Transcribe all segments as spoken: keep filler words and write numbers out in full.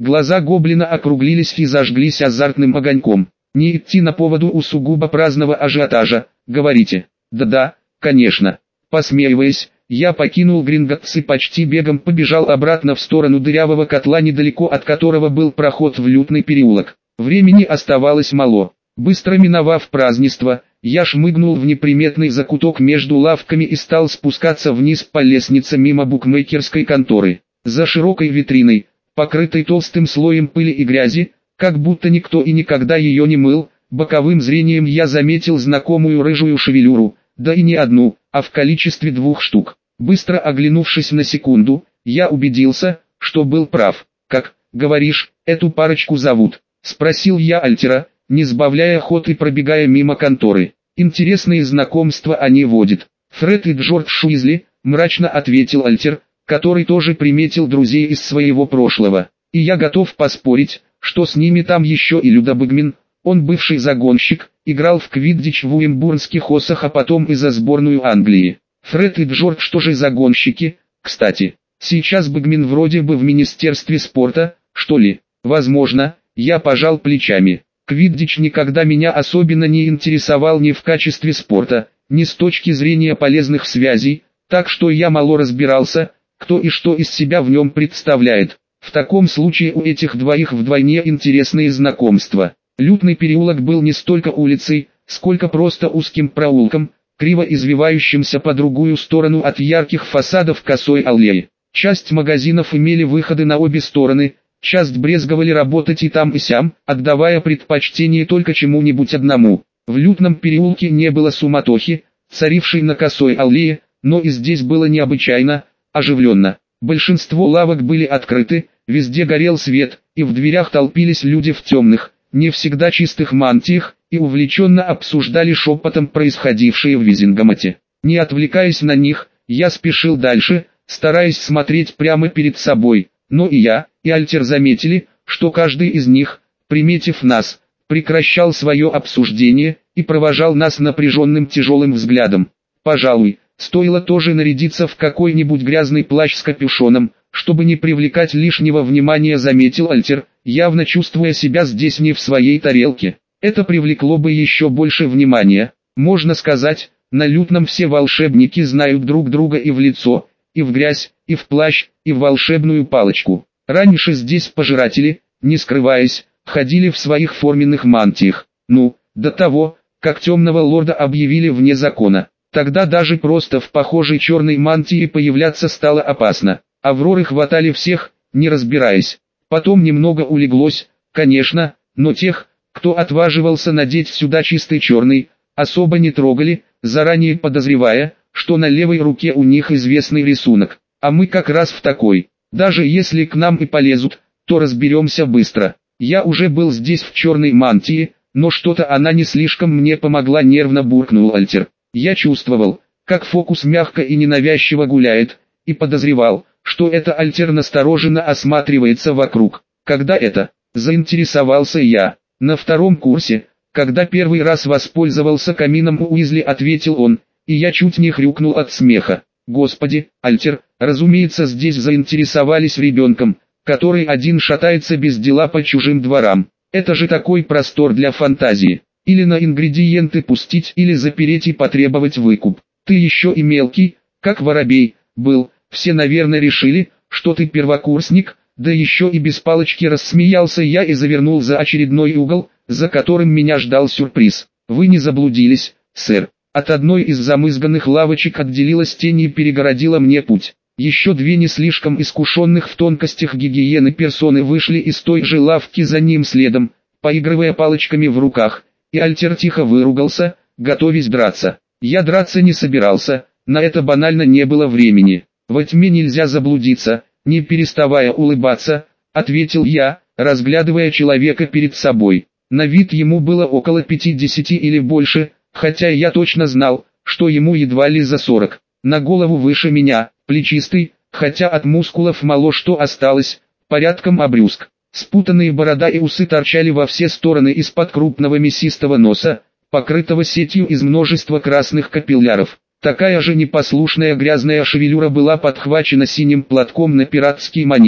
Глаза гоблина округлились и зажглись азартным огоньком. «Не идти на поводу у сугубо праздного ажиотажа, говорите?» «Да-да, конечно». Посмеиваясь, я покинул Гринготс и почти бегом побежал обратно в сторону дырявого котла, недалеко от которого был проход в лютный переулок. Времени оставалось мало. Быстро миновав празднество, я шмыгнул в неприметный закуток между лавками и стал спускаться вниз по лестнице мимо букмекерской конторы. За широкой витриной, покрытой толстым слоем пыли и грязи, как будто никто и никогда ее не мыл, боковым зрением я заметил знакомую рыжую шевелюру, да и не одну, а в количестве двух штук. Быстро оглянувшись на секунду, я убедился, что был прав. «Как, говоришь, эту парочку зовут?» — спросил я Альтера, не сбавляя ход и пробегая мимо конторы. «Интересные знакомства они водят». «Фред и Джордж Уизли», — мрачно ответил Альтер, который тоже приметил друзей из своего прошлого. «И я готов поспорить, что с ними там еще и Люда Бэгмин, он бывший загонщик, играл в квиддич в уимбурнских осах, а потом и за сборную Англии». «Фред и Джордж тоже загонщики, кстати. Сейчас Бэгмин вроде бы в Министерстве спорта, что ли?» «Возможно», — я пожал плечами. «Квиддич никогда меня особенно не интересовал ни в качестве спорта, ни с точки зрения полезных связей, так что я мало разбирался, кто и что из себя в нем представляет. В таком случае у этих двоих вдвойне интересные знакомства». Лютный переулок был не столько улицей, сколько просто узким проулком, криво извивающимся по другую сторону от ярких фасадов косой аллеи. Часть магазинов имели выходы на обе стороны, часть брезговали работать и там и сям, отдавая предпочтение только чему-нибудь одному. В Лютном переулке не было суматохи, царившей на косой аллее, но и здесь было необычайно оживленно. Большинство лавок были открыты, везде горел свет, и в дверях толпились люди в темных, не всегда чистых мантиях, и увлеченно обсуждали шепотом происходившее в Визингамоте. Не отвлекаясь на них, я спешил дальше, стараясь смотреть прямо перед собой, но и я, и Альтер заметили, что каждый из них, приметив нас, прекращал свое обсуждение и провожал нас напряженным тяжелым взглядом. Пожалуй, стоило тоже нарядиться в какой-нибудь грязный плащ с капюшоном, чтобы не привлекать лишнего внимания, заметил Альтер, явно чувствуя себя здесь не в своей тарелке. Это привлекло бы еще больше внимания. Можно сказать, на Лютном все волшебники знают друг друга и в лицо, и в грязь, и в плащ, и в волшебную палочку. Раньше здесь пожиратели, не скрываясь, ходили в своих форменных мантиях. Ну, до того, как темного лорда объявили вне закона. Тогда даже просто в похожей черной мантии появляться стало опасно. Авроры хватали всех, не разбираясь. Потом немного улеглось, конечно, но тех, кто отваживался надеть сюда чистый черный, особо не трогали, заранее подозревая, что на левой руке у них известный рисунок. А мы как раз в такой. Даже если к нам и полезут, то разберемся быстро. Я уже был здесь в черной мантии, но что-то она не слишком мне помогла, нервно буркнул Альтер. Я чувствовал, как фокус мягко и ненавязчиво гуляет, и подозревал, что это Альтер настороженно осматривается вокруг. Когда это? Заинтересовался я. На втором курсе, когда первый раз воспользовался камином у Уизли, ответил он, и я чуть не хрюкнул от смеха. Господи, Альтер, разумеется, здесь заинтересовались ребенком, который один шатается без дела по чужим дворам. Это же такой простор для фантазии. Или на ингредиенты пустить, или запереть и потребовать выкуп. Ты еще и мелкий, как воробей, был. Все, наверное, решили, что ты первокурсник, да еще и без палочки, рассмеялся я и завернул за очередной угол, за которым меня ждал сюрприз. Вы не заблудились, сэр. От одной из замызганных лавочек отделилась тень и перегородила мне путь. Еще две не слишком искушенных в тонкостях гигиены персоны вышли из той же лавки за ним следом, поигрывая палочками в руках, и Альтер тихо выругался, готовясь драться. Я драться не собирался, на это банально не было времени. Во тьме нельзя заблудиться, не переставая улыбаться, ответил я, разглядывая человека перед собой. На вид ему было около пятидесяти или больше, хотя я точно знал, что ему едва ли за сорок. На голову выше меня, плечистый, хотя от мускулов мало что осталось, порядком обрюзг. Спутанные борода и усы торчали во все стороны из-под крупного мясистого носа, покрытого сетью из множества красных капилляров. Такая же непослушная грязная шевелюра была подхвачена синим платком на пиратский манер.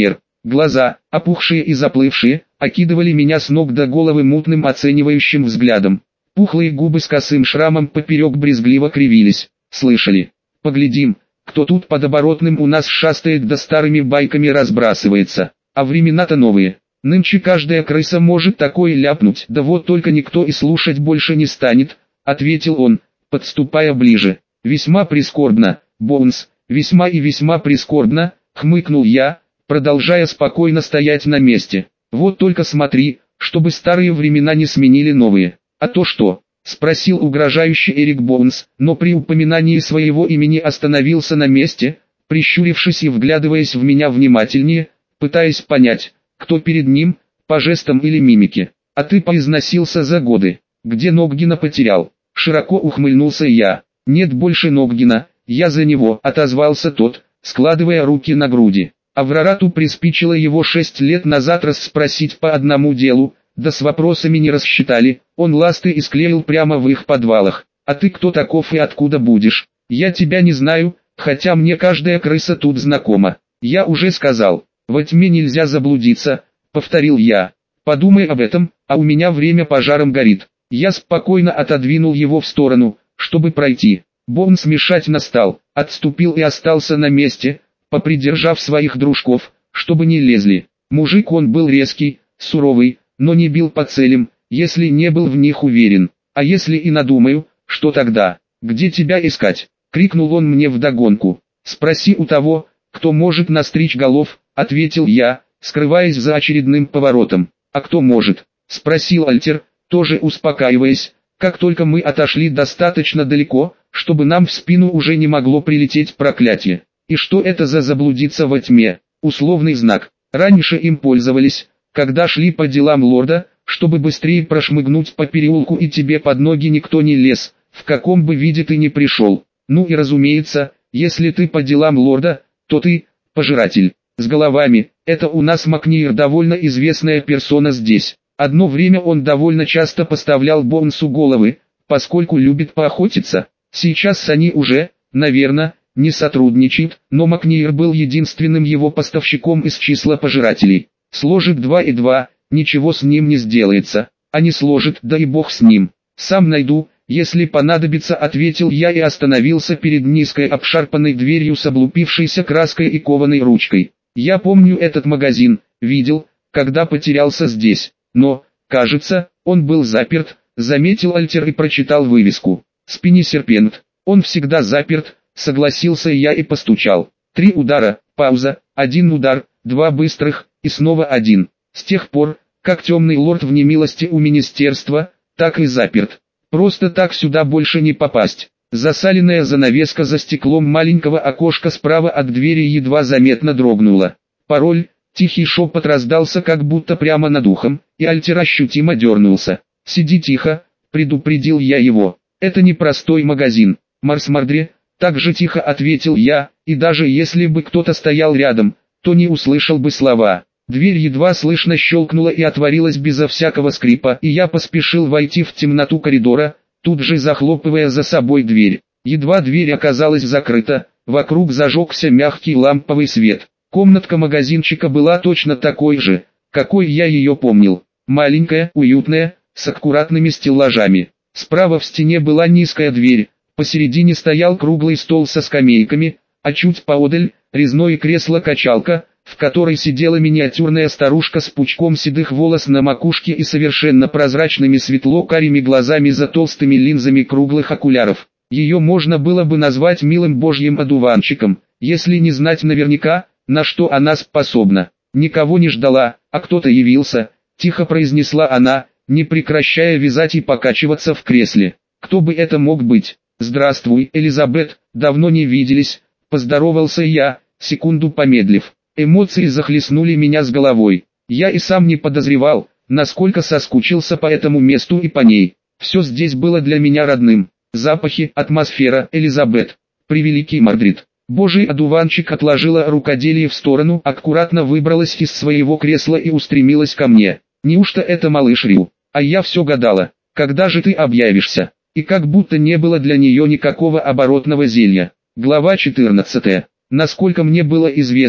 Глаза, опухшие и заплывшие, окидывали меня с ног до головы мутным оценивающим взглядом. Пухлые губы с косым шрамом поперек брезгливо кривились. Слышали? Поглядим, кто тут под оборотным у нас шастает да старыми байками разбрасывается. А времена-то новые. Нынче каждая крыса может такое ляпнуть, да вот только никто и слушать больше не станет, ответил он, подступая ближе. Весьма прискорбно, Боунс, весьма и весьма прискорбно, хмыкнул я, продолжая спокойно стоять на месте. Вот только смотри, чтобы старые времена не сменили новые. А то что? Спросил угрожающий Эрик Боунс, но при упоминании своего имени остановился на месте, прищурившись и вглядываясь в меня внимательнее, пытаясь понять, кто перед ним, по жестам или мимике. А ты поизносился за годы. Где Ноггина потерял? Широко ухмыльнулся я. Нет больше Ноггина, я за него, отозвался тот, складывая руки на груди. Аврарату приспичило его шесть лет назад расспросить по одному делу, да с вопросами не рассчитали, он ласты и склеил прямо в их подвалах. А ты кто таков и откуда будешь? Я тебя не знаю, хотя мне каждая крыса тут знакома. Я уже сказал, во тьме нельзя заблудиться, повторил я. Подумай об этом, а у меня время пожаром горит. Я спокойно отодвинул его в сторону, чтобы пройти. Боунс мешать настал, отступил и остался на месте, попридержав своих дружков, чтобы не лезли. Мужик он был резкий, суровый, но не бил по целям, если не был в них уверен. А если и надумаю, что тогда? Где тебя искать? Крикнул он мне вдогонку. Спроси у того, кто может настричь голов, ответил я, скрываясь за очередным поворотом. А кто может? Спросил Альтер, тоже успокаиваясь, как только мы отошли достаточно далеко, чтобы нам в спину уже не могло прилететь проклятие. И что это за заблудиться во тьме? Условный знак. Раньше им пользовались, когда шли по делам лорда, чтобы быстрее прошмыгнуть по переулку и тебе под ноги никто не лез, в каком бы виде ты ни пришел. Ну и разумеется, если ты по делам лорда, то ты, пожиратель, с головами. Это у нас Макниер довольно известная персона здесь. Одно время он довольно часто поставлял Боунсу головы, поскольку любит поохотиться. Сейчас они уже, наверное, не сотрудничают, но Макниер был единственным его поставщиком из числа пожирателей. Сложит два и два, ничего с ним не сделается, а не сложит, да и бог с ним. Сам найду, если понадобится, ответил я и остановился перед низкой обшарпанной дверью с облупившейся краской и кованой ручкой. Я помню этот магазин, видел, когда потерялся здесь, но, кажется, он был заперт, заметил Альтер и прочитал вывеску. Спини серпент, он всегда заперт, согласился я и постучал. Три удара, пауза, один удар, два быстрых, и снова один. С тех пор, как темный лорд в немилости у министерства, так и заперт. Просто так сюда больше не попасть. Засаленная занавеска за стеклом маленького окошка справа от двери едва заметно дрогнула. Пароль, тихий шепот раздался как будто прямо над ухом, и Альтер ощутимо дернулся. «Сиди тихо», предупредил я его. «Это не простой магазин, Марсмардре», так же тихо ответил я, и даже если бы кто-то стоял рядом, то не услышал бы слова. Дверь едва слышно щелкнула и отворилась безо всякого скрипа, и я поспешил войти в темноту коридора, тут же захлопывая за собой дверь. Едва дверь оказалась закрыта, вокруг зажегся мягкий ламповый свет. Комнатка магазинчика была точно такой же, какой я ее помнил. Маленькая, уютная, с аккуратными стеллажами. Справа в стене была низкая дверь, посередине стоял круглый стол со скамейками, а чуть поодаль – резное кресло-качалка, в которой сидела миниатюрная старушка с пучком седых волос на макушке и совершенно прозрачными светло-карими глазами за толстыми линзами круглых окуляров. Ее можно было бы назвать милым божьим одуванчиком, если не знать наверняка, на что она способна. Никого не ждала, а кто-то явился, тихо произнесла она, не прекращая вязать и покачиваться в кресле. Кто бы это мог быть? «Здравствуй, Элизабет, давно не виделись», поздоровался я, секунду помедлив. Эмоции захлестнули меня с головой. Я и сам не подозревал, насколько соскучился по этому месту и по ней. Все здесь было для меня родным. Запахи, атмосфера, Элизабет. Превеликий Мардрид. Божий одуванчик отложила рукоделие в сторону, аккуратно выбралась из своего кресла и устремилась ко мне. Неужто это малыш Рю? А я все гадала, когда же ты объявишься? И как будто не было для нее никакого оборотного зелья. Глава четырнадцатая. Насколько мне было известно,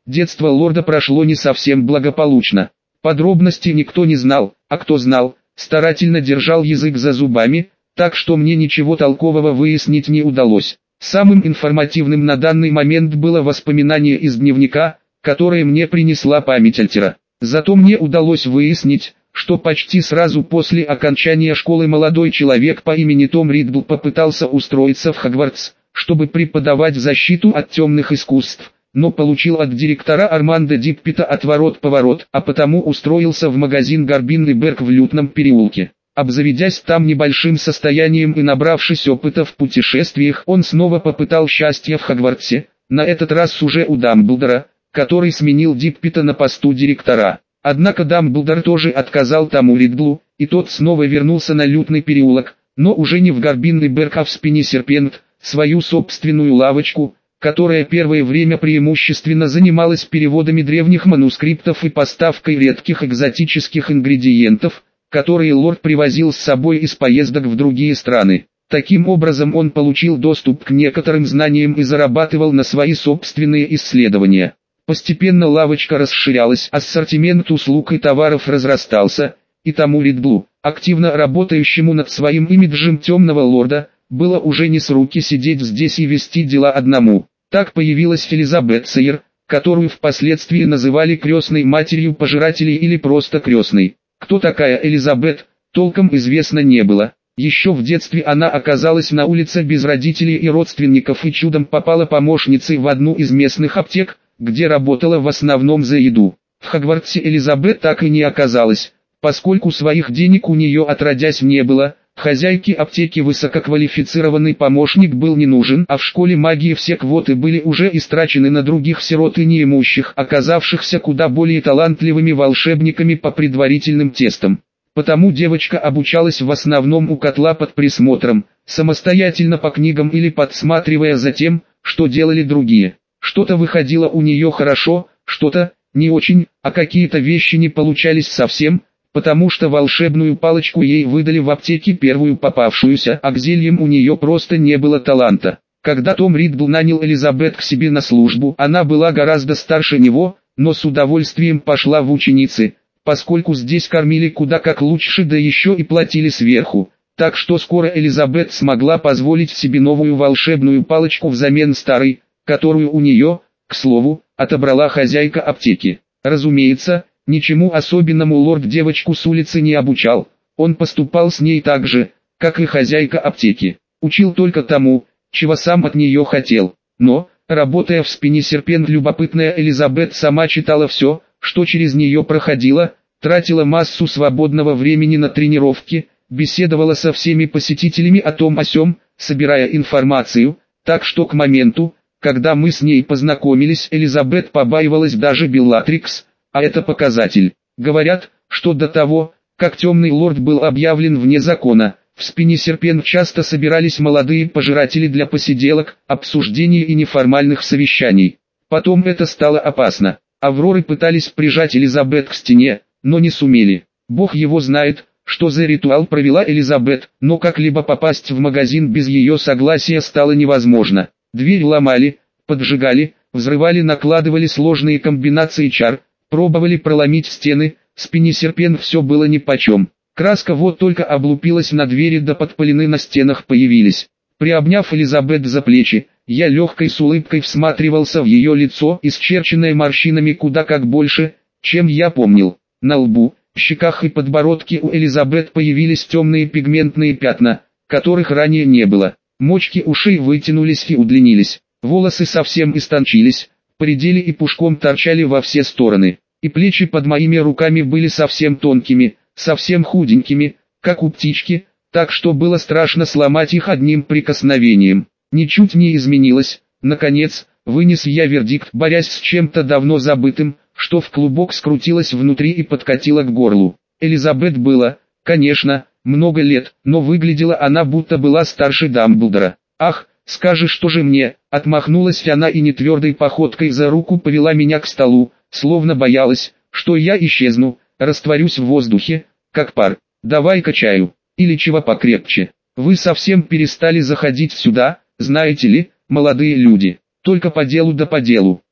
детство лорда прошло не совсем благополучно. Подробностей никто не знал, а кто знал, старательно держал язык за зубами, так что мне ничего толкового выяснить не удалось. Самым информативным на данный момент было воспоминание из дневника, которое мне принесла память Альтера. Зато мне удалось выяснить, что почти сразу после окончания школы молодой человек по имени Том Риддл попытался устроиться в Хогвартс, чтобы преподавать защиту от темных искусств, но получил от директора Армандо Диппета отворот-поворот, а потому устроился в магазин Гарбинный Берг в Лютном переулке. Обзаведясь там небольшим состоянием и набравшись опыта в путешествиях, он снова попытал счастье в Хогвартсе, на этот раз уже у Дамблдора, который сменил Диппета на посту директора. Однако Дамблдор тоже отказал Тому Риддлу, и тот снова вернулся на Лютный переулок, но уже не в Гарбинный Берг, а в Спине-Серпент, свою собственную лавочку, которая первое время преимущественно занималась переводами древних манускриптов и поставкой редких экзотических ингредиентов, которые лорд привозил с собой из поездок в другие страны. Таким образом он получил доступ к некоторым знаниям и зарабатывал на свои собственные исследования. Постепенно лавочка расширялась, ассортимент услуг и товаров разрастался, и Тому Риддлу, активно работающему над своим имиджем темного лорда, было уже не с руки сидеть здесь и вести дела одному. Так появилась Элизабет Сейер, которую впоследствии называли крестной матерью пожирателей или просто крестной. Кто такая Элизабет, толком известно не было. Еще в детстве она оказалась на улице без родителей и родственников и чудом попала помощницей в одну из местных аптек, где работала в основном за еду. В Хогвартсе Элизабет так и не оказалась, поскольку своих денег у нее отродясь не было. Хозяйке аптеки высококвалифицированный помощник был не нужен, а в школе магии все квоты были уже истрачены на других сирот и неимущих, оказавшихся куда более талантливыми волшебниками по предварительным тестам. Потому девочка обучалась в основном у котла под присмотром, самостоятельно по книгам или подсматривая за тем, что делали другие. Что-то выходило у нее хорошо, что-то не очень, а какие-то вещи не получались совсем, потому что волшебную палочку ей выдали в аптеке первую попавшуюся, а к зельям у нее просто не было таланта. Когда Том Риддл нанял Элизабет к себе на службу, она была гораздо старше него, но с удовольствием пошла в ученицы, поскольку здесь кормили куда как лучше, да еще и платили сверху. Так что скоро Элизабет смогла позволить себе новую волшебную палочку взамен старой, которую у нее, к слову, отобрала хозяйка аптеки. Разумеется, ничему особенному лорд девочку с улицы не обучал, он поступал с ней так же, как и хозяйка аптеки, учил только тому, чего сам от нее хотел. Но, работая в Спине-Серпент, любопытная Элизабет сама читала все, что через нее проходило, тратила массу свободного времени на тренировки, беседовала со всеми посетителями о том о сём, собирая информацию, так что к моменту, когда мы с ней познакомились, Элизабет побаивалась даже Беллатрикс, а это показатель. Говорят, что до того, как темный лорд был объявлен вне закона, в Спине-Серпент часто собирались молодые пожиратели для посиделок, обсуждений и неформальных совещаний. Потом это стало опасно. Авроры пытались прижать Элизабет к стене, но не сумели. Бог его знает, что за ритуал провела Элизабет, но как-либо попасть в магазин без ее согласия стало невозможно. Дверь ломали, поджигали, взрывали, накладывали сложные комбинации чар, пробовали проломить стены, Спине-Серпент все было нипочем. Краска вот только облупилась на двери, да подпылены на стенах появились. Приобняв Элизабет за плечи, я легкой с улыбкой всматривался в ее лицо, исчерченное морщинами куда как больше, чем я помнил. На лбу, щеках и подбородке у Элизабет появились темные пигментные пятна, которых ранее не было. Мочки ушей вытянулись и удлинились, волосы совсем истончились, поредели и пушком торчали во все стороны, и плечи под моими руками были совсем тонкими, совсем худенькими, как у птички, так что было страшно сломать их одним прикосновением. Ничуть не изменилось. Наконец, вынес я вердикт, борясь с чем-то давно забытым, что в клубок скрутилось внутри и подкатило к горлу. Элизабет было, конечно, много лет, но выглядела она будто была старше Дамблдора. «Ах, скажи, что же мне?» — отмахнулась она и нетвердой походкой за руку повела меня к столу, словно боялась, что я исчезну, растворюсь в воздухе, как пар. «Давай-ка чаю, или чего покрепче. Вы совсем перестали заходить сюда, знаете ли, молодые люди, только по делу да по делу».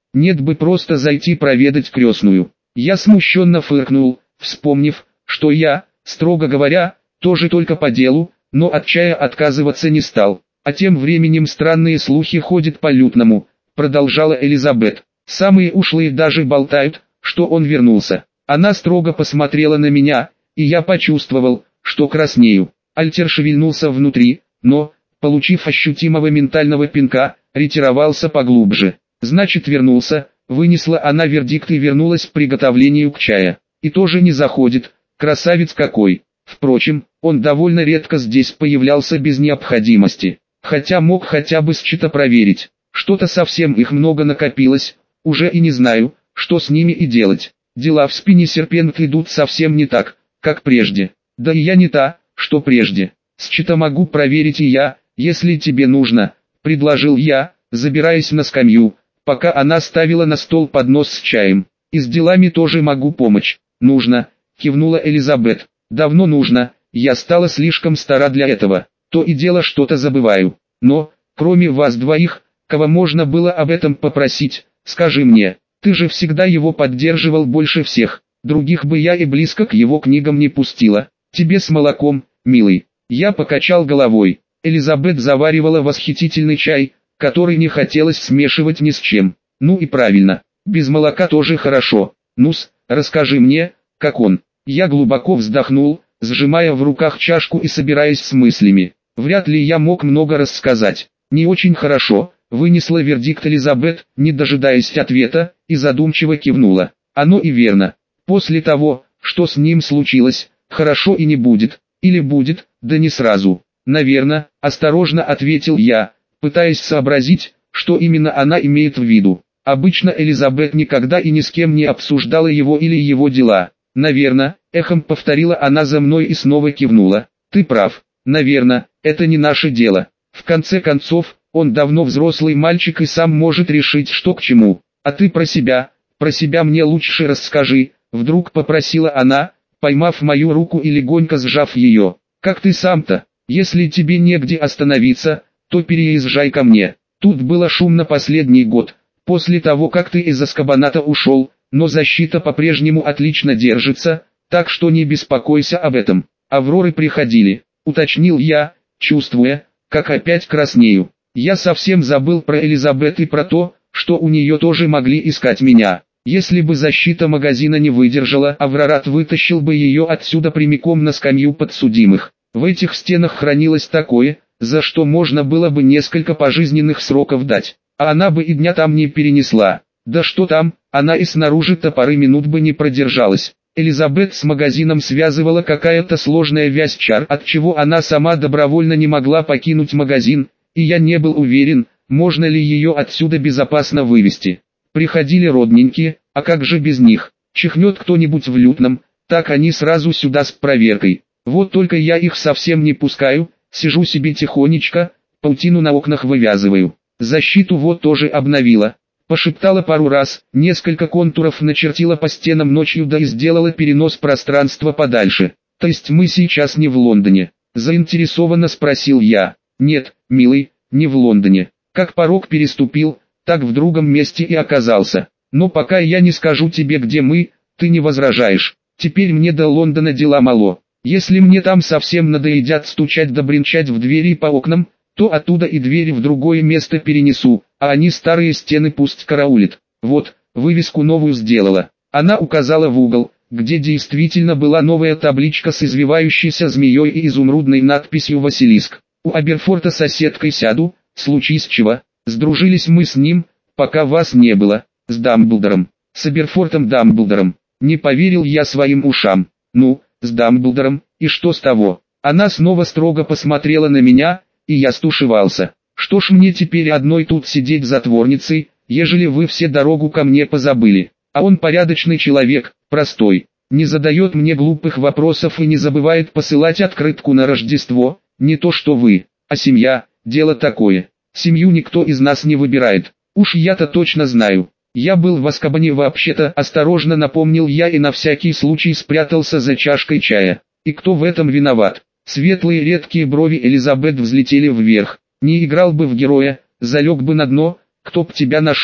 Нет бы просто зайти проведать крестную. Я смущенно фыркнул, вспомнив, что я, строго говоря, тоже только по делу, но от чая отказываться не стал. А тем временем странные слухи ходят по Лютному, продолжала Элизабет. Самые ушлые даже болтают, что он вернулся. Она строго посмотрела на меня, и я почувствовал, что краснею. Альтер шевельнулся внутри, но, получив ощутимого ментального пинка, ретировался поглубже. Значит, вернулся, вынесла она вердикт и вернулась к приготовлению к чаю. И тоже не заходит, красавец какой. Впрочем, он довольно редко здесь появлялся без необходимости. Хотя мог хотя бы счета проверить. Что-то совсем их много накопилось, уже и не знаю, что с ними и делать. Дела в спине серпент идут совсем не так, как прежде. Да и я не та, что прежде. Счета могу проверить и я, если тебе нужно, предложил я, забираясь на скамью, пока она ставила на стол поднос с чаем. И с делами тоже могу помочь. Нужно, кивнула Элизабет. Давно нужно, я стала слишком стара для этого. То и дело что-то забываю. Но, кроме вас двоих, кого можно было об этом попросить, скажи мне, ты же всегда его поддерживал больше всех. Других бы я и близко к его книгам не пустила. Тебе с молоком, милый. Я покачал головой. Элизабет заваривала восхитительный чай, который не хотелось смешивать ни с чем. Ну и правильно, без молока тоже хорошо. Ну-с, расскажи мне, как он. Я глубоко вздохнул, сжимая в руках чашку и собираясь с мыслями. Вряд ли я мог много рассказать. Не очень хорошо, вынесла вердикт Элизабет, не дожидаясь ответа, и задумчиво кивнула. Оно и верно. После того, что с ним случилось, хорошо и не будет. Или будет, да не сразу. Наверно, осторожно ответил я, пытаясь сообразить, что именно она имеет в виду. Обычно Элизабет никогда и ни с кем не обсуждала его или его дела. Наверно, эхом повторила она за мной и снова кивнула. Ты прав, наверно, это не наше дело. В конце концов, он давно взрослый мальчик и сам может решить, что к чему. А ты про себя, про себя мне лучше расскажи, вдруг попросила она, поймав мою руку и легонько сжав ее. Как ты сам-то? Если тебе негде остановиться, то переезжай ко мне. Тут было шумно последний год, после того как ты из Азкабаната ушел, но защита по-прежнему отлично держится, так что не беспокойся об этом. Авроры приходили, уточнил я, чувствуя, как опять краснею. Я совсем забыл про Элизабет и про то, что у нее тоже могли искать меня. Если бы защита магазина не выдержала, Аврорат вытащил бы ее отсюда прямиком на скамью подсудимых. В этих стенах хранилось такое, за что можно было бы несколько пожизненных сроков дать, а она бы и дня там не перенесла. Да что там, она и снаружи-то пары минут бы не продержалась. Элизабет с магазином связывала какая-то сложная вязь чар, от чего она сама добровольно не могла покинуть магазин, и я не был уверен, можно ли ее отсюда безопасно вывести. Приходили родненькие, а как же без них? Чихнет кто-нибудь в Лютном, так они сразу сюда с проверкой. Вот только я их совсем не пускаю, сижу себе тихонечко, паутину на окнах вывязываю. Защиту вот тоже обновила. Пошептала пару раз, несколько контуров начертила по стенам ночью, да и сделала перенос пространства подальше. То есть мы сейчас не в Лондоне? Заинтересованно спросил я. Нет, милый, не в Лондоне. Как порог переступил, так в другом месте и оказался. Но пока я не скажу тебе, где мы, ты не возражаешь. Теперь мне до Лондона дела мало. Если мне там совсем надоедят стучать да бренчать в двери по окнам, то оттуда и двери в другое место перенесу, а они старые стены пусть караулят. Вот, вывеску новую сделала. Она указала в угол, где действительно была новая табличка с извивающейся змеей и изумрудной надписью «Василиск». У Аберфорта соседкой сяду, случись чего. Сдружились мы с ним, пока вас не было, с Дамблдором, с Аберфортом Дамблдором. Не поверил я своим ушам. Ну, с Дамблдором, и что с того? Она снова строго посмотрела на меня, и я стушевался. Что ж мне теперь одной тут сидеть затворницей, ежели вы все дорогу ко мне позабыли? А он порядочный человек, простой, не задает мне глупых вопросов и не забывает посылать открытку на Рождество, не то что вы. А семья, дело такое. Семью никто из нас не выбирает. Уж я-то точно знаю. Я был в Азкабане вообще-то, осторожно напомнил я и на всякий случай спрятался за чашкой чая. И кто в этом виноват? Светлые редкие брови Элизабет взлетели вверх. Не играл бы в героя, залег бы на дно, кто б тебя нашел.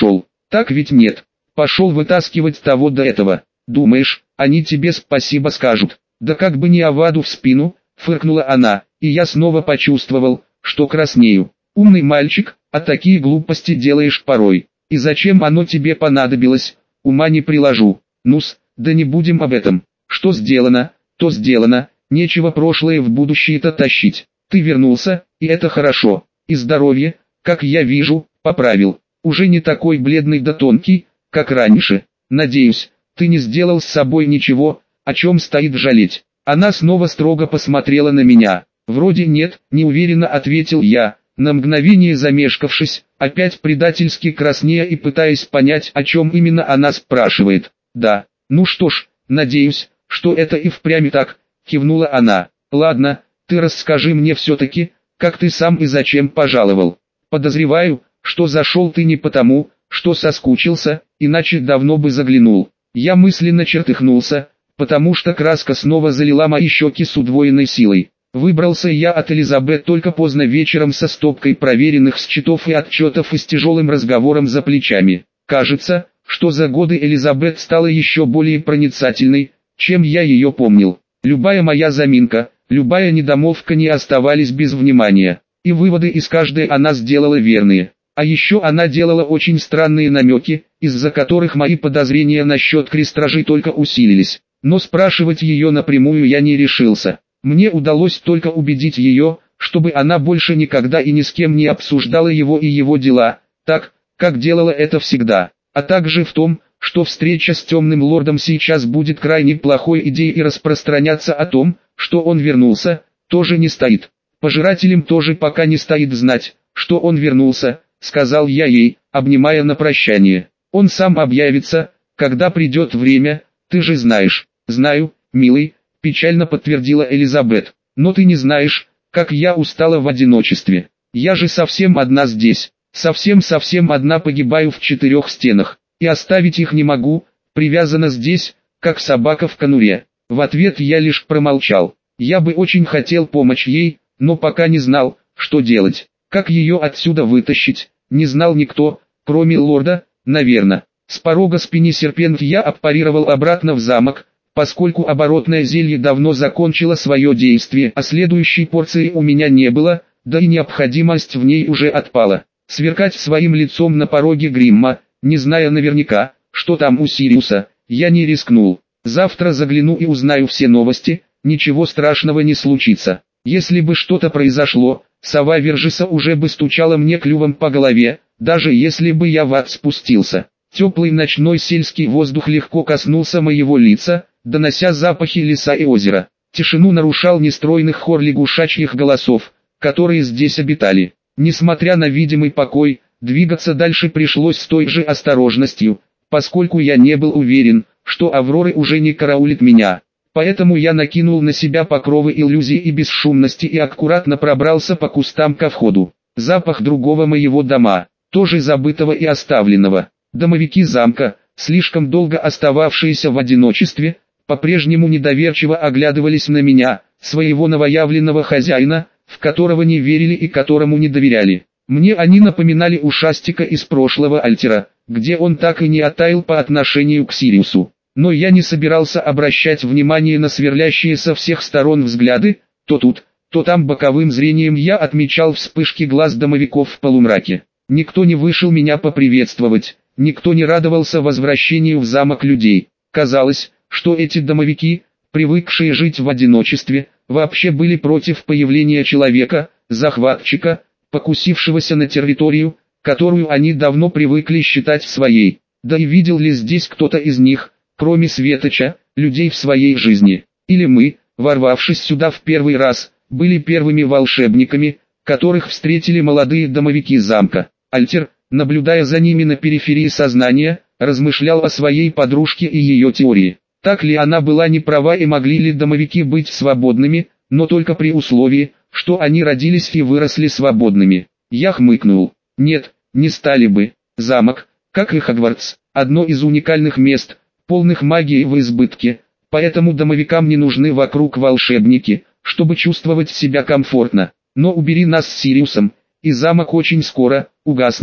Так ведь нет. Пошел вытаскивать того до этого. Думаешь, они тебе спасибо скажут? Да как бы не оваду в спину, фыркнула она, и я снова почувствовал, что краснею. Умный мальчик, а такие глупости делаешь порой. И зачем оно тебе понадобилось? Ума не приложу. Ну-с, да не будем об этом. Что сделано, то сделано, нечего прошлое в будущее-то тащить. Ты вернулся, и это хорошо. И здоровье, как я вижу, поправил. Уже не такой бледный да тонкий, как раньше. Надеюсь, ты не сделал с собой ничего, о чем стоит жалеть. Она снова строго посмотрела на меня. Вроде нет, неуверенно ответил я, на мгновение замешкавшись, опять предательски краснея и пытаясь понять, о чем именно она спрашивает. Да, ну что ж, надеюсь, что это и впрямь так, кивнула она. Ладно, ты расскажи мне все-таки, как ты сам и зачем пожаловал. Подозреваю, что зашел ты не потому, что соскучился, иначе давно бы заглянул. Я мысленно чертыхнулся, потому что краска снова залила мои щеки с удвоенной силой. Выбрался я от Элизабет только поздно вечером со стопкой проверенных счетов и отчетов и с тяжелым разговором за плечами. Кажется, что за годы Элизабет стала еще более проницательной, чем я ее помнил. Любая моя заминка, любая недомолвка не оставались без внимания, и выводы из каждой она сделала верные. А еще она делала очень странные намеки, из-за которых мои подозрения насчет крестражей только усилились. Но спрашивать ее напрямую я не решился. Мне удалось только убедить ее, чтобы она больше никогда и ни с кем не обсуждала его и его дела, так, как делала это всегда. А также в том, что встреча с темным лордом сейчас будет крайне плохой идеей и распространяться о том, что он вернулся, тоже не стоит. Пожирателям тоже пока не стоит знать, что он вернулся, сказал я ей, обнимая на прощание. Он сам объявится, когда придет время, ты же знаешь. Знаю, милый, печально подтвердила Элизабет. Но ты не знаешь, как я устала в одиночестве. Я же совсем одна здесь, совсем-совсем одна погибаю в четырех стенах. И оставить их не могу, привязана здесь, как собака в конуре. В ответ я лишь промолчал. Я бы очень хотел помочь ей, но пока не знал, что делать. Как ее отсюда вытащить, не знал никто, кроме лорда, наверное. С порога спины серпент я аппарировал обратно в замок, поскольку оборотное зелье давно закончило свое действие, а следующей порции у меня не было, да и необходимость в ней уже отпала. Сверкать своим лицом на пороге гримма, не зная наверняка, что там у Сириуса, я не рискнул. Завтра загляну и узнаю все новости, ничего страшного не случится. Если бы что-то произошло, сова Вержиса уже бы стучала мне клювом по голове, даже если бы я в ад спустился. Теплый ночной сельский воздух легко коснулся моего лица, донося запахи леса и озера. Тишину нарушал нестройный хор лягушачьих голосов, которые здесь обитали. Несмотря на видимый покой, двигаться дальше пришлось с той же осторожностью, поскольку я не был уверен, что Авроры уже не караулит меня. Поэтому я накинул на себя покровы иллюзии и бесшумности и аккуратно пробрался по кустам ко входу. Запах другого моего дома, тоже забытого и оставленного. Домовики замка, слишком долго остававшиеся в одиночестве, по-прежнему недоверчиво оглядывались на меня, своего новоявленного хозяина, в которого не верили и которому не доверяли. Мне они напоминали ушастика из прошлого Альтера, где он так и не оттаял по отношению к Сириусу. Но я не собирался обращать внимание на сверлящие со всех сторон взгляды, то тут, то там боковым зрением я отмечал вспышки глаз домовиков в полумраке. Никто не вышел меня поприветствовать, никто не радовался возвращению в замок людей. Казалось, что эти домовики, привыкшие жить в одиночестве, вообще были против появления человека, захватчика, покусившегося на территорию, которую они давно привыкли считать своей. Да и видел ли здесь кто-то из них, кроме Светоча, людей в своей жизни? Или мы, ворвавшись сюда в первый раз, были первыми волшебниками, которых встретили молодые домовики замка? Альтер, наблюдая за ними на периферии сознания, размышлял о своей подружке и ее теории. Так ли она была не права и могли ли домовики быть свободными, но только при условии, что они родились и выросли свободными. Я хмыкнул. Нет, не стали бы. Замок, как и Хогвартс, одно из уникальных мест, полных магии в избытке, поэтому домовикам не нужны вокруг волшебники, чтобы чувствовать себя комфортно. Но убери нас с Сириусом, и замок очень скоро угаснет,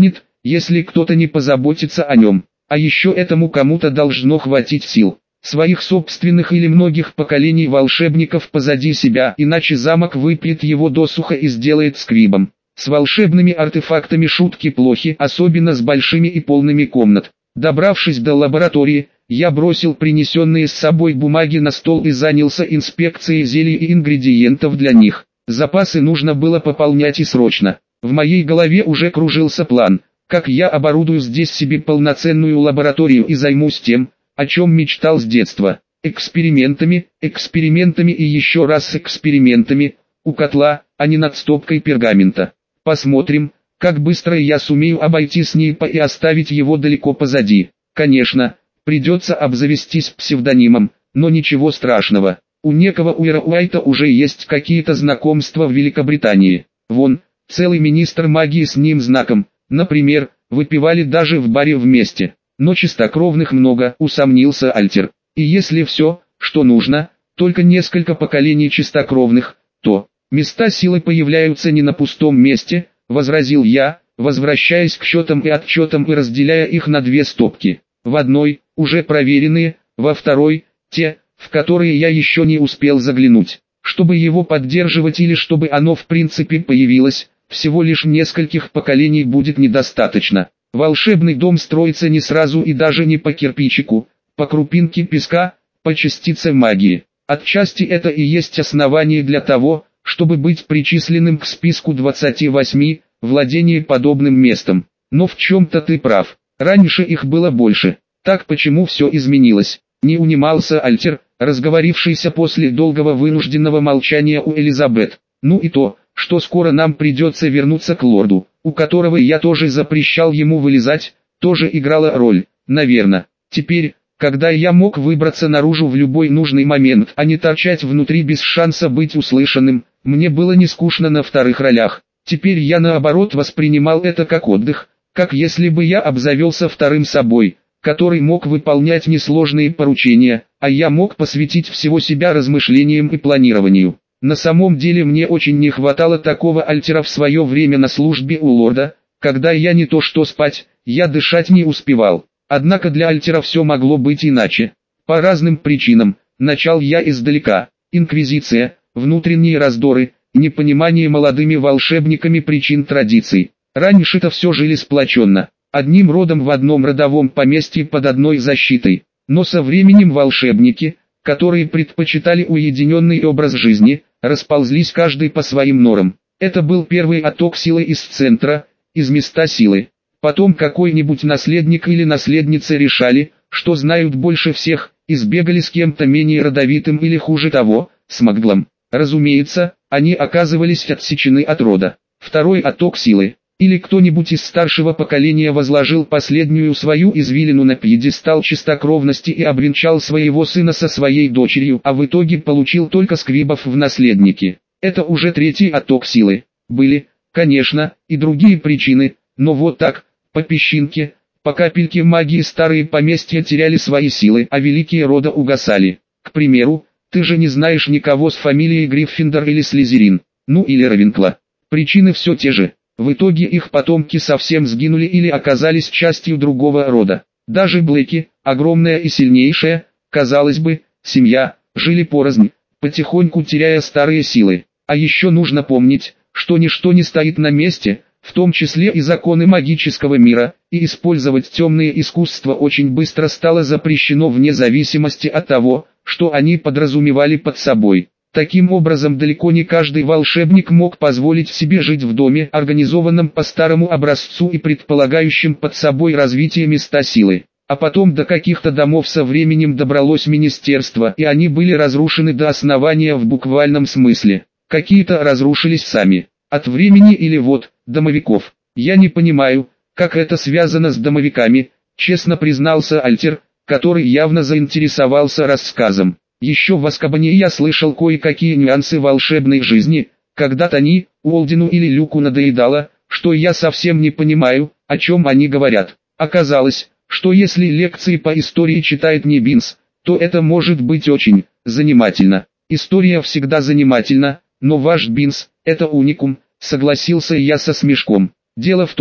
если кто-то не позаботится о нем. А еще этому кому-то должно хватить сил. Своих собственных или многих поколений волшебников позади себя, иначе замок выпьет его досуха и сделает сквибом. С волшебными артефактами шутки плохи, особенно с большими и полными комнат. Добравшись до лаборатории, я бросил принесенные с собой бумаги на стол и занялся инспекцией зелий и ингредиентов для них. Запасы нужно было пополнять и срочно. В моей голове уже кружился план, как я оборудую здесь себе полноценную лабораторию и займусь тем, о чем мечтал с детства. Экспериментами, экспериментами и еще раз экспериментами, у котла, а не над стопкой пергамента. Посмотрим, как быстро я сумею обойти Снейпа и оставить его далеко позади. Конечно, придется обзавестись псевдонимом, но ничего страшного. У некого Уэра Уайта уже есть какие-то знакомства в Великобритании. Вон, целый министр магии с ним знаком, например, выпивали даже в баре вместе. Но чистокровных много, усомнился Альтер. И если все, что нужно, только несколько поколений чистокровных, то места силы появляются не на пустом месте, возразил я, возвращаясь к счетам и отчетам и разделяя их на две стопки. В одной, уже проверенные, во второй, те, в которые я еще не успел заглянуть. Чтобы его поддерживать или чтобы оно в принципе появилось, всего лишь нескольких поколений будет недостаточно. Волшебный дом строится не сразу и даже не по кирпичику, по крупинке песка, по частице магии. Отчасти это и есть основание для того, чтобы быть причисленным к списку двадцати восьми, владение подобным местом. Но в чем-то ты прав, раньше их было больше. Так почему все изменилось? Не унимался Альтер, разговорившийся после долгого вынужденного молчания у Элизабет. Ну и то, что скоро нам придется вернуться к лорду, у которого я тоже запрещал ему вылезать, тоже играла роль, наверное. Теперь, когда я мог выбраться наружу в любой нужный момент, а не торчать внутри без шанса быть услышанным, мне было не скучно на вторых ролях. Теперь я наоборот воспринимал это как отдых, как если бы я обзавелся вторым собой, который мог выполнять несложные поручения, а я мог посвятить всего себя размышлениям и планированию. На самом деле мне очень не хватало такого Альтера в свое время на службе у лорда, когда я не то что спать, я дышать не успевал. Однако для Альтера все могло быть иначе. По разным причинам, начал я издалека. Инквизиция, внутренние раздоры, непонимание молодыми волшебниками причин традиций. Раньше-то все жили сплоченно, одним родом в одном родовом поместье под одной защитой. Но со временем волшебники, которые предпочитали уединенный образ жизни, расползлись каждый по своим норам. Это был первый отток силы из центра, из места силы. Потом какой-нибудь наследник или наследница решали, что знают больше всех, и сбегали с кем-то менее родовитым или хуже того, с маглом. Разумеется, они оказывались отсечены от рода. Второй отток силы. Или кто-нибудь из старшего поколения возложил последнюю свою извилину на пьедестал чистокровности и обвенчал своего сына со своей дочерью, а в итоге получил только сквибов в наследники. Это уже третий отток силы. Были, конечно, и другие причины, но вот так, по песчинке, по капельке магии старые поместья теряли свои силы, а великие рода угасали. К примеру, ты же не знаешь никого с фамилией Гриффиндор или Слизерин, ну или Равенкла. Причины все те же. В итоге их потомки совсем сгинули или оказались частью другого рода. Даже Блэки, огромная и сильнейшая, казалось бы, семья, жили порознь, потихоньку теряя старые силы. А еще нужно помнить, что ничто не стоит на месте, в том числе и законы магического мира, и использовать темные искусства очень быстро стало запрещено вне зависимости от того, что они подразумевали под собой. Таким образом, далеко не каждый волшебник мог позволить себе жить в доме, организованном по старому образцу и предполагающем под собой развитие места силы. А потом до каких-то домов со временем добралось министерство, и они были разрушены до основания в буквальном смысле. Какие-то разрушились сами, от времени или вот, домовиков. Я не понимаю, как это связано с домовиками, честно признался Альтер, который явно заинтересовался рассказом. Еще в Азкабане я слышал кое-какие нюансы волшебной жизни, когда-то ни Уолдину или Люку надоедало, что я совсем не понимаю, о чем они говорят. Оказалось, что если лекции по истории читает не Бинс, то это может быть очень занимательно. История всегда занимательна, но ваш Бинс – это уникум, согласился я со смешком. Дело в том,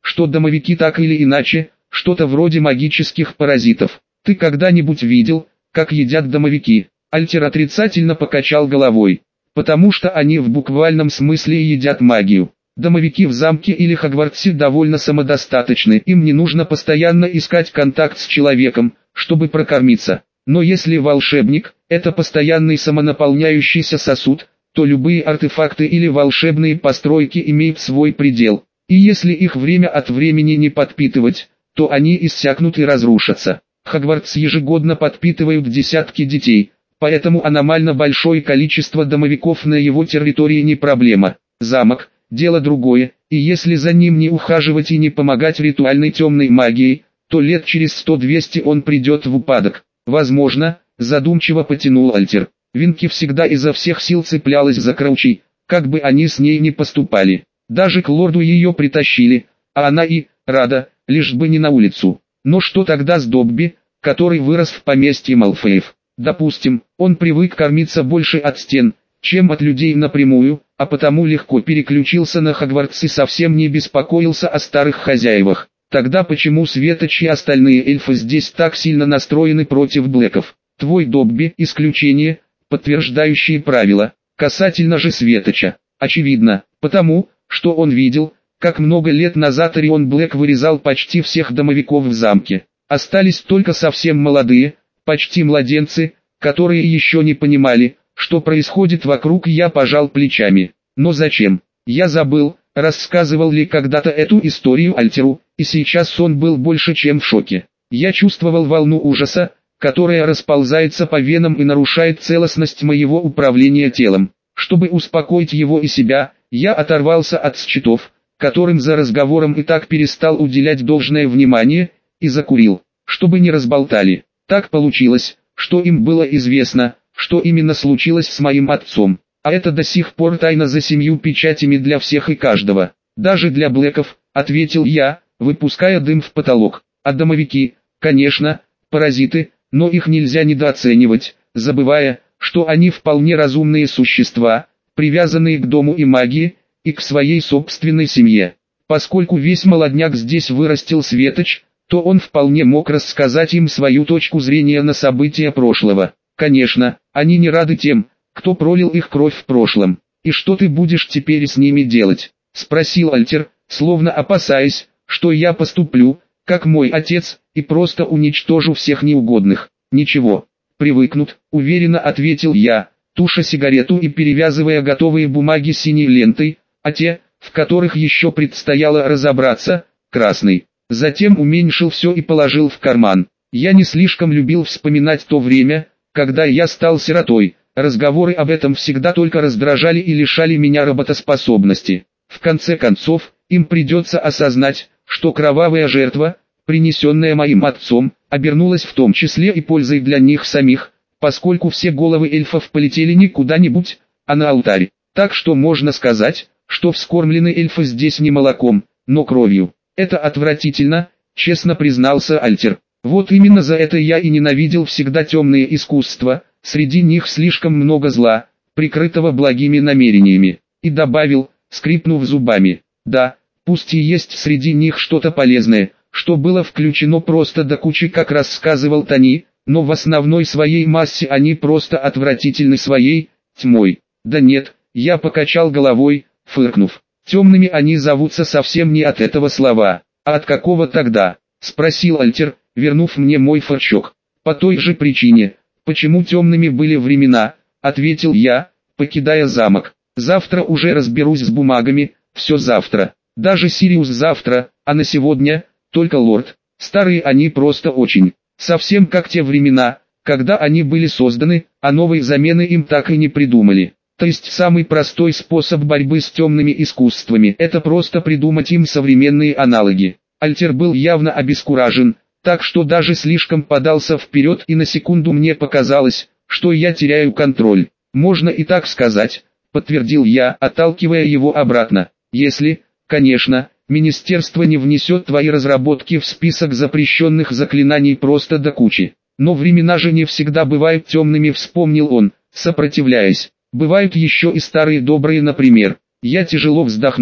что домовики так или иначе, что-то вроде магических паразитов. Ты когда-нибудь видел, как едят домовики? Альтер отрицательно покачал головой. Потому что они в буквальном смысле едят магию. Домовики в замке или Хогвартсе довольно самодостаточны, им не нужно постоянно искать контакт с человеком, чтобы прокормиться. Но если волшебник – это постоянный самонаполняющийся сосуд, то любые артефакты или волшебные постройки имеют свой предел. И если их время от времени не подпитывать, то они иссякнут и разрушатся. Хогвартс ежегодно подпитывают десятки детей, поэтому аномально большое количество домовиков на его территории не проблема. Замок – дело другое, и если за ним не ухаживать и не помогать ритуальной темной магией, то лет через сто-двести он придет в упадок. Возможно, задумчиво потянул Альтер. Винки всегда изо всех сил цеплялась за Краучи, как бы они с ней ни поступали. Даже к лорду ее притащили, а она и рада, лишь бы не на улицу. Но что тогда с Добби, который вырос в поместье Малфеев? Допустим, он привык кормиться больше от стен, чем от людей напрямую, а потому легко переключился на Хогвартс и совсем не беспокоился о старых хозяевах. Тогда почему Светоч и остальные эльфы здесь так сильно настроены против Блэков? Твой Добби – исключение, подтверждающее правило. Касательно же Светоча, очевидно, потому, что он видел, как много лет назад Орион Блэк вырезал почти всех домовиков в замке. Остались только совсем молодые, почти младенцы, которые еще не понимали, что происходит вокруг. Я пожал плечами. Но зачем? Я забыл, рассказывал ли когда-то эту историю Альтеру, и сейчас он был больше чем в шоке. Я чувствовал волну ужаса, которая расползается по венам и нарушает целостность моего управления телом. Чтобы успокоить его и себя, я оторвался от счетов, которым за разговором и так перестал уделять должное внимание, и закурил, чтобы не разболтали. Так получилось, что им было известно, что именно случилось с моим отцом, а это до сих пор тайна за семью печатями для всех и каждого, даже для Блэков, ответил я, выпуская дым в потолок. А домовики, конечно, паразиты, но их нельзя недооценивать, забывая, что они вполне разумные существа, привязанные к дому и магии, и к своей собственной семье. Поскольку весь молодняк здесь вырастил Светоч, то он вполне мог рассказать им свою точку зрения на события прошлого. Конечно, они не рады тем, кто пролил их кровь в прошлом. «И что ты будешь теперь с ними делать?» – спросил Альтер, словно опасаясь, что я поступлю, как мой отец, и просто уничтожу всех неугодных. «Ничего, привыкнут», – уверенно ответил я, туша сигарету и перевязывая готовые бумаги синей лентой, а те, в которых еще предстояло разобраться, красный. Затем уменьшил все и положил в карман. Я не слишком любил вспоминать то время, когда я стал сиротой. Разговоры об этом всегда только раздражали и лишали меня работоспособности. В конце концов, им придется осознать, что кровавая жертва, принесенная моим отцом, обернулась в том числе и пользой для них самих, поскольку все головы эльфов полетели не куда-нибудь, а на алтарь. Так что можно сказать, что вскормлены эльфы здесь не молоком, но кровью. Это отвратительно, честно признался Альтер. Вот именно за это я и ненавидел всегда темные искусства, среди них слишком много зла, прикрытого благими намерениями. И добавил, скрипнув зубами, да, пусть и есть среди них что-то полезное, что было включено просто до кучи, как рассказывал Тони, но в основной своей массе они просто отвратительны своей тьмой. Да нет, я покачал головой, фыркнув. Темными они зовутся совсем не от этого слова. А от какого тогда? Спросил Альтер, вернув мне мой фарчок. По той же причине, почему темными были времена, ответил я, покидая замок. Завтра уже разберусь с бумагами, все завтра. Даже Сириус завтра, а на сегодня, только лорд. Старые они просто очень. Совсем как те времена, когда они были созданы, а новой замены им так и не придумали. То есть самый простой способ борьбы с темными искусствами – это просто придумать им современные аналоги. Альтер был явно обескуражен, так что даже слишком подался вперед, и на секунду мне показалось, что я теряю контроль. «Можно и так сказать», – подтвердил я, отталкивая его обратно. «Если, конечно, министерство не внесет твои разработки в список запрещенных заклинаний просто до кучи. Но времена же не всегда бывают темными», – вспомнил он, сопротивляясь. «Бывают еще и старые добрые, например». Я тяжело вздохнул.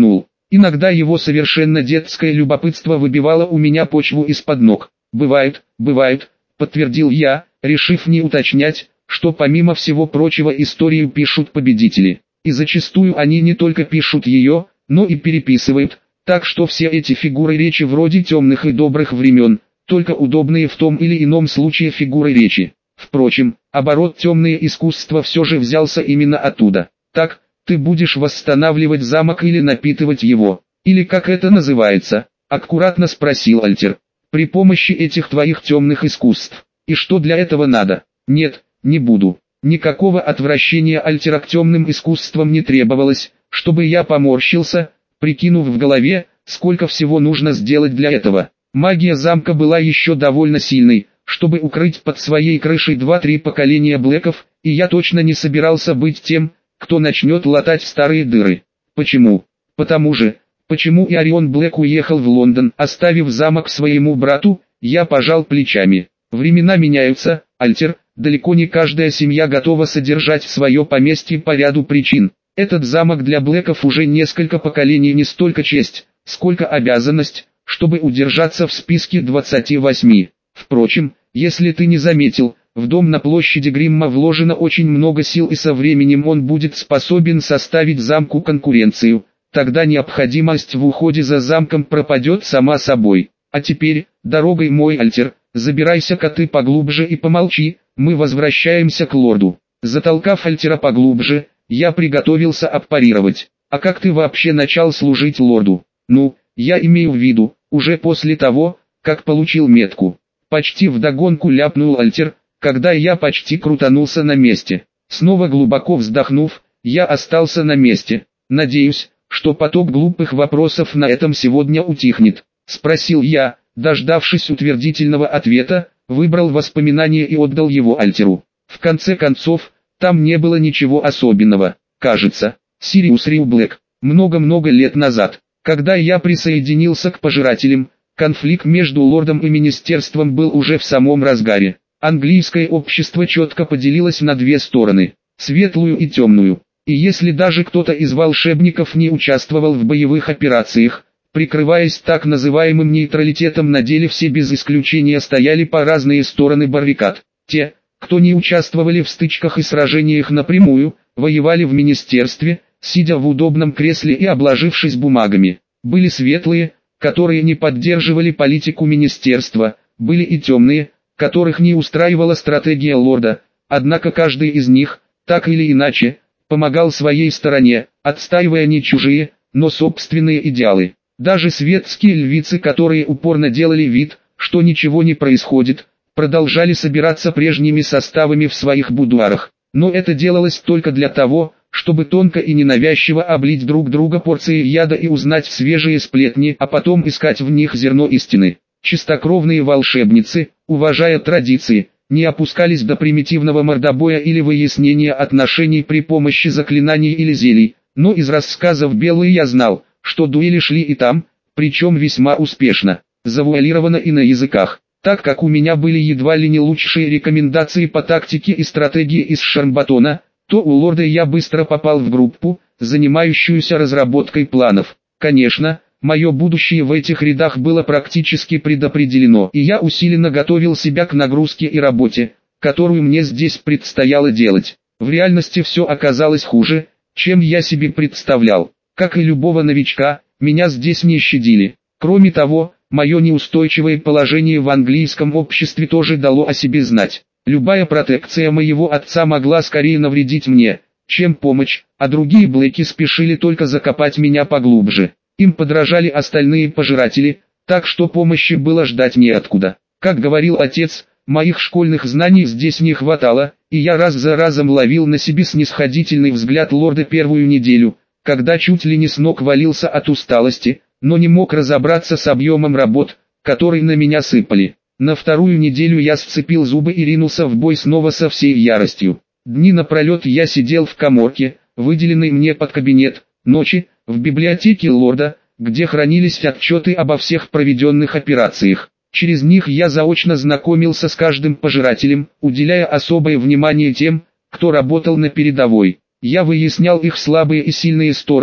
Иногда его совершенно детское любопытство выбивало у меня почву из-под ног. «Бывает, бывает», — подтвердил я, решив не уточнять, что помимо всего прочего историю пишут победители. И зачастую они не только пишут ее, но и переписывают, так что все эти фигуры речи вроде темных и добрых времен, только удобные в том или ином случае фигуры речи. Впрочем, оборот темное искусство все же взялся именно оттуда. Так, ты будешь восстанавливать замок или напитывать его, или как это называется, аккуратно спросил Альтер. При помощи этих твоих темных искусств. И что для этого надо? Нет, не буду. Никакого отвращения Альтера к темным искусствам не требовалось, чтобы я поморщился, прикинув в голове, сколько всего нужно сделать для этого. Магия замка была еще довольно сильной, чтобы укрыть под своей крышей два-три поколения Блэков, и я точно не собирался быть тем, кто начнет латать старые дыры. Почему? Потому же, почему и Орион Блэк уехал в Лондон, оставив замок своему брату, я пожал плечами. Времена меняются, Альтер, далеко не каждая семья готова содержать свое поместье по ряду причин. Этот замок для Блэков уже несколько поколений не столько честь, сколько обязанность, чтобы удержаться в списке двадцати восьми. Впрочем, если ты не заметил, в дом на площади Гримма вложено очень много сил, и со временем он будет способен составить замку конкуренцию. Тогда необходимость в уходе за замком пропадет сама собой. А теперь, дорогой мой Альтер, забирайся-ка ты поглубже и помолчи, мы возвращаемся к лорду. Затолкав Альтера поглубже, я приготовился отпарировать. А как ты вообще начал служить лорду? Ну, я имею в виду, уже после того, как получил метку. Почти вдогонку ляпнул Альтер, когда я почти крутанулся на месте. Снова глубоко вздохнув, я остался на месте. Надеюсь, что поток глупых вопросов на этом сегодня утихнет. Спросил я, дождавшись утвердительного ответа, выбрал воспоминание и отдал его Альтеру. В конце концов, там не было ничего особенного. Кажется, Сириус Рью Блэк. Много-много лет назад, когда я присоединился к пожирателям, конфликт между лордом и министерством был уже в самом разгаре. Английское общество четко поделилось на две стороны, светлую и темную. И если даже кто-то из волшебников не участвовал в боевых операциях, прикрываясь так называемым нейтралитетом, на деле все без исключения стояли по разные стороны баррикад. Те, кто не участвовали в стычках и сражениях напрямую, воевали в министерстве, сидя в удобном кресле и обложившись бумагами. Были светлые, которые не поддерживали политику министерства, были и темные, которых не устраивала стратегия лорда, однако каждый из них, так или иначе, помогал своей стороне, отстаивая не чужие, но собственные идеалы. Даже светские львицы, которые упорно делали вид, что ничего не происходит, продолжали собираться прежними составами в своих будуарах. Но это делалось только для того, чтобы тонко и ненавязчиво облить друг друга порцией яда и узнать свежие сплетни, а потом искать в них зерно истины. Чистокровные волшебницы, уважая традиции, не опускались до примитивного мордобоя или выяснения отношений при помощи заклинаний или зелий, но из рассказов Беллы я знал, что дуэли шли и там, причем весьма успешно, завуалировано и на языках. Так как у меня были едва ли не лучшие рекомендации по тактике и стратегии из Шармбатона, то у лорда я быстро попал в группу, занимающуюся разработкой планов. Конечно, мое будущее в этих рядах было практически предопределено, и я усиленно готовил себя к нагрузке и работе, которую мне здесь предстояло делать. В реальности все оказалось хуже, чем я себе представлял. Как и любого новичка, меня здесь не щадили. Кроме того, мое неустойчивое положение в английском обществе тоже дало о себе знать. Любая протекция моего отца могла скорее навредить мне, чем помочь, а другие Блэки спешили только закопать меня поглубже. Им подражали остальные пожиратели, так что помощи было ждать неоткуда. Как говорил отец, моих школьных знаний здесь не хватало, и я раз за разом ловил на себе снисходительный взгляд лорда первую неделю, когда чуть ли не с ног валился от усталости, но не мог разобраться с объемом работ, которые на меня сыпали. На вторую неделю я сцепил зубы и ринулся в бой снова со всей яростью. Дни напролет я сидел в каморке, выделенной мне под кабинет, ночи, в библиотеке лорда, где хранились отчеты обо всех проведенных операциях. Через них я заочно знакомился с каждым пожирателем, уделяя особое внимание тем, кто работал на передовой. Я выяснял их слабые и сильные стороны,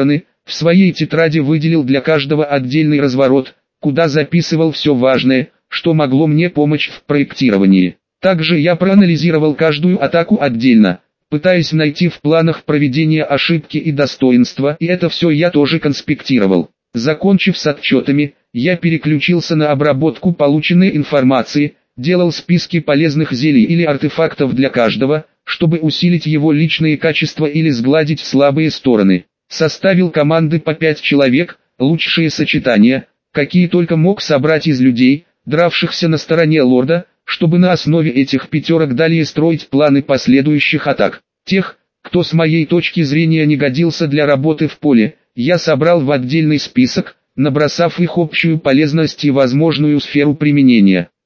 В своей тетради выделил для каждого отдельный разворот, куда записывал все важное, что могло мне помочь в проектировании. Также я проанализировал каждую атаку отдельно, пытаясь найти в планах проведения ошибки и достоинства, и это все я тоже конспектировал. Закончив с отчетами, я переключился на обработку полученной информации, делал списки полезных зелий или артефактов для каждого, чтобы усилить его личные качества или сгладить слабые стороны. Составил команды по пять человек, лучшие сочетания, какие только мог собрать из людей, дравшихся на стороне лорда, чтобы на основе этих пятерок далее строить планы последующих атак. Тех, кто с моей точки зрения не годился для работы в поле, я собрал в отдельный список, набросав их общую полезность и возможную сферу применения.